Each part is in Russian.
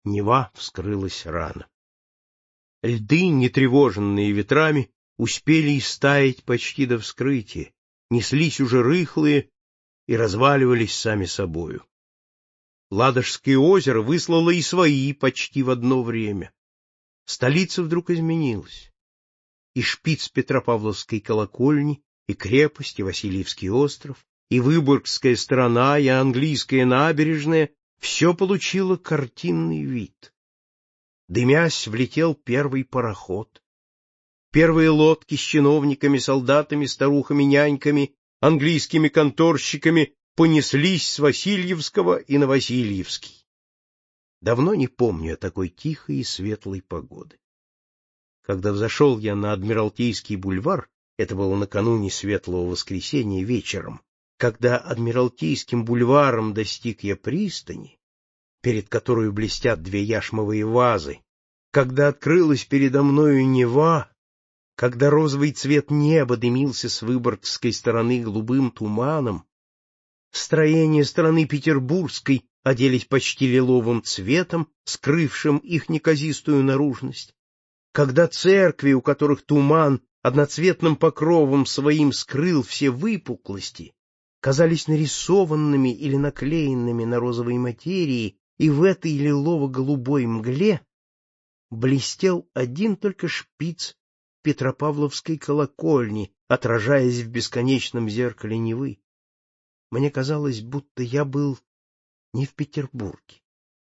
Нева вскрылась рано. Льды, не тревоженные ветрами, успели истаять почти до вскрытия, неслись уже рыхлые и разваливались сами собою. Ладожское озеро выслало и свои почти в одно время. Столица вдруг изменилась. И шпиц Петропавловской колокольни, и крепость, и Васильевский остров, и Выборгская сторона, и английская набережная — все получило картинный вид. Дымясь, влетел первый пароход. Первые лодки с чиновниками, солдатами, старухами, няньками, английскими конторщиками понеслись с Васильевского и на Васильевский. Давно не помню такой тихой и светлой погоды. Когда взошел я на Адмиралтейский бульвар, это было накануне Светлого Воскресенья вечером, когда Адмиралтейским бульваром достиг я пристани, перед которой блестят две яшмовые вазы, когда открылась передо мною Нева, когда розовый цвет неба дымился с Выборгской стороны голубым туманом, строения стороны Петербургской оделись почти лиловым цветом, скрывшим их неказистую наружность, когда церкви, у которых туман одноцветным покровом своим скрыл все выпуклости, казались нарисованными или наклеенными на розовой материи, и в этой лилово-голубой мгле блестел один только шпиц Петропавловской колокольни, отражаясь в бесконечном зеркале Невы. Мне казалось, будто я был не в Петербурге.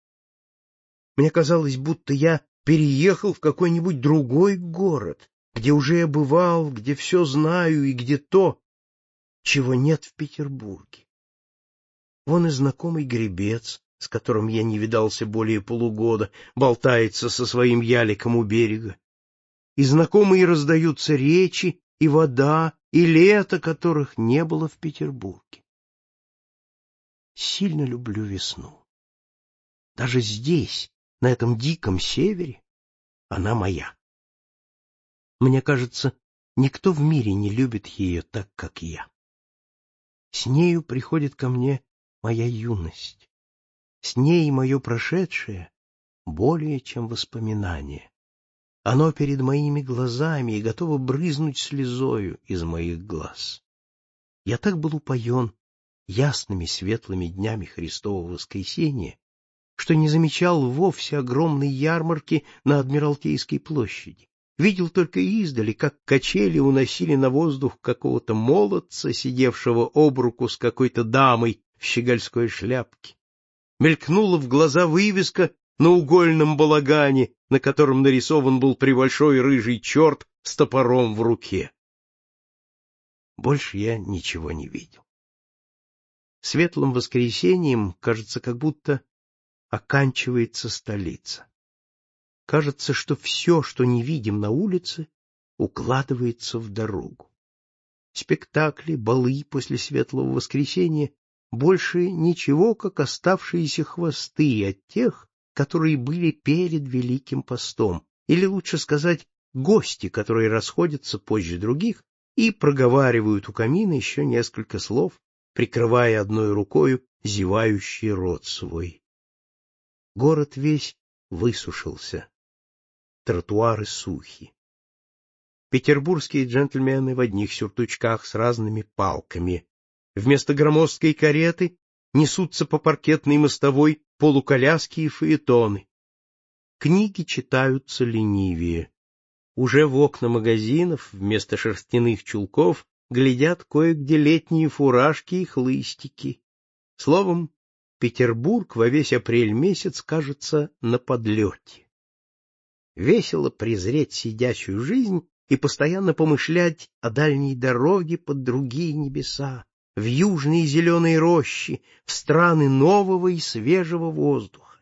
Мне казалось, будто я переехал в какой-нибудь другой город, где уже я бывал, где все знаю и где то, чего нет в Петербурге. Вон и знакомый гребец, с которым я не видался более полугода, болтается со своим яликом у берега. И знакомые раздаются речи, и вода, и лето, которых не было в Петербурге. Сильно люблю весну. Даже здесь, на этом диком севере, она моя. Мне кажется, никто в мире не любит ее так, как я. С нею приходит ко мне моя юность. С ней мое прошедшее более, чем воспоминание. Оно перед моими глазами и готово брызнуть слезою из моих глаз. Я так был упоен ясными светлыми днями Христового воскресения, что не замечал вовсе огромной ярмарки на Адмиралтейской площади. Видел только издали, как качели уносили на воздух какого-то молодца, сидевшего об руку с какой-то дамой в щегольской шляпке. Мелькнула в глаза вывеска на угольном балагане, на котором нарисован был пребольшой рыжий черт с топором в руке. Больше я ничего не видел. Светлым воскресеньем, кажется, как будто оканчивается столица. Кажется, что все, что не видим на улице, укладывается в дорогу. Спектакли, балы после Светлого воскресенья больше ничего, как оставшиеся хвосты от тех, которые были перед Великим постом, или лучше сказать, гости, которые расходятся позже других и проговаривают у камина еще несколько слов, прикрывая одной рукою зевающий рот свой. Город весь высушился, тротуары сухи. Петербургские джентльмены в одних сюртучках с разными палками. Вместо громоздкой кареты несутся по паркетной мостовой полуколяски и фаэтоны. Книги читаются ленивее. Уже в окна магазинов вместо шерстяных чулков глядят кое-где летние фуражки и хлыстики. Словом, Петербург во весь апрель месяц кажется на подлете. Весело презреть сидячую жизнь и постоянно помышлять о дальней дороге под другие небеса, в южные зеленые рощи, в страны нового и свежего воздуха.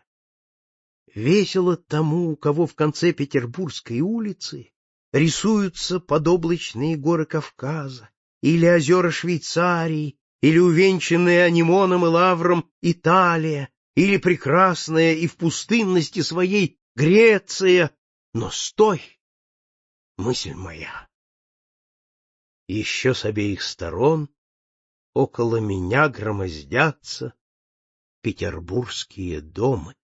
Весело тому, у кого в конце Петербургской улицы рисуются подоблачные горы Кавказа, или озера Швейцарии, или увенчанная анимоном и лавром Италия, или прекрасная и в пустынности своей Греция. Но стой, мысль моя! Еще с обеих сторон около меня громоздятся петербургские дома.